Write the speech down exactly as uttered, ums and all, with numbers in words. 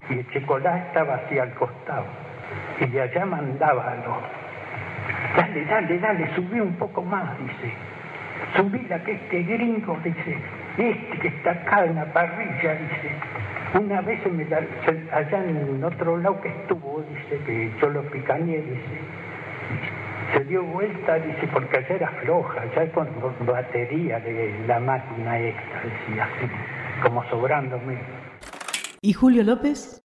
y el Checolá estaba así al costado. Y de allá mandaba a los... Dale, dale, dale, subí un poco más, dice. Subí la que este gringo, dice, este que está acá en la parrilla, dice. Una vez se me la, se, allá en otro lado que estuvo, dice, que yo lo picañé, dice. Se dio vuelta, dice, porque allá era floja, allá con batería de la máquina esta, decía, así, como sobrándome. ¿Y Julio López?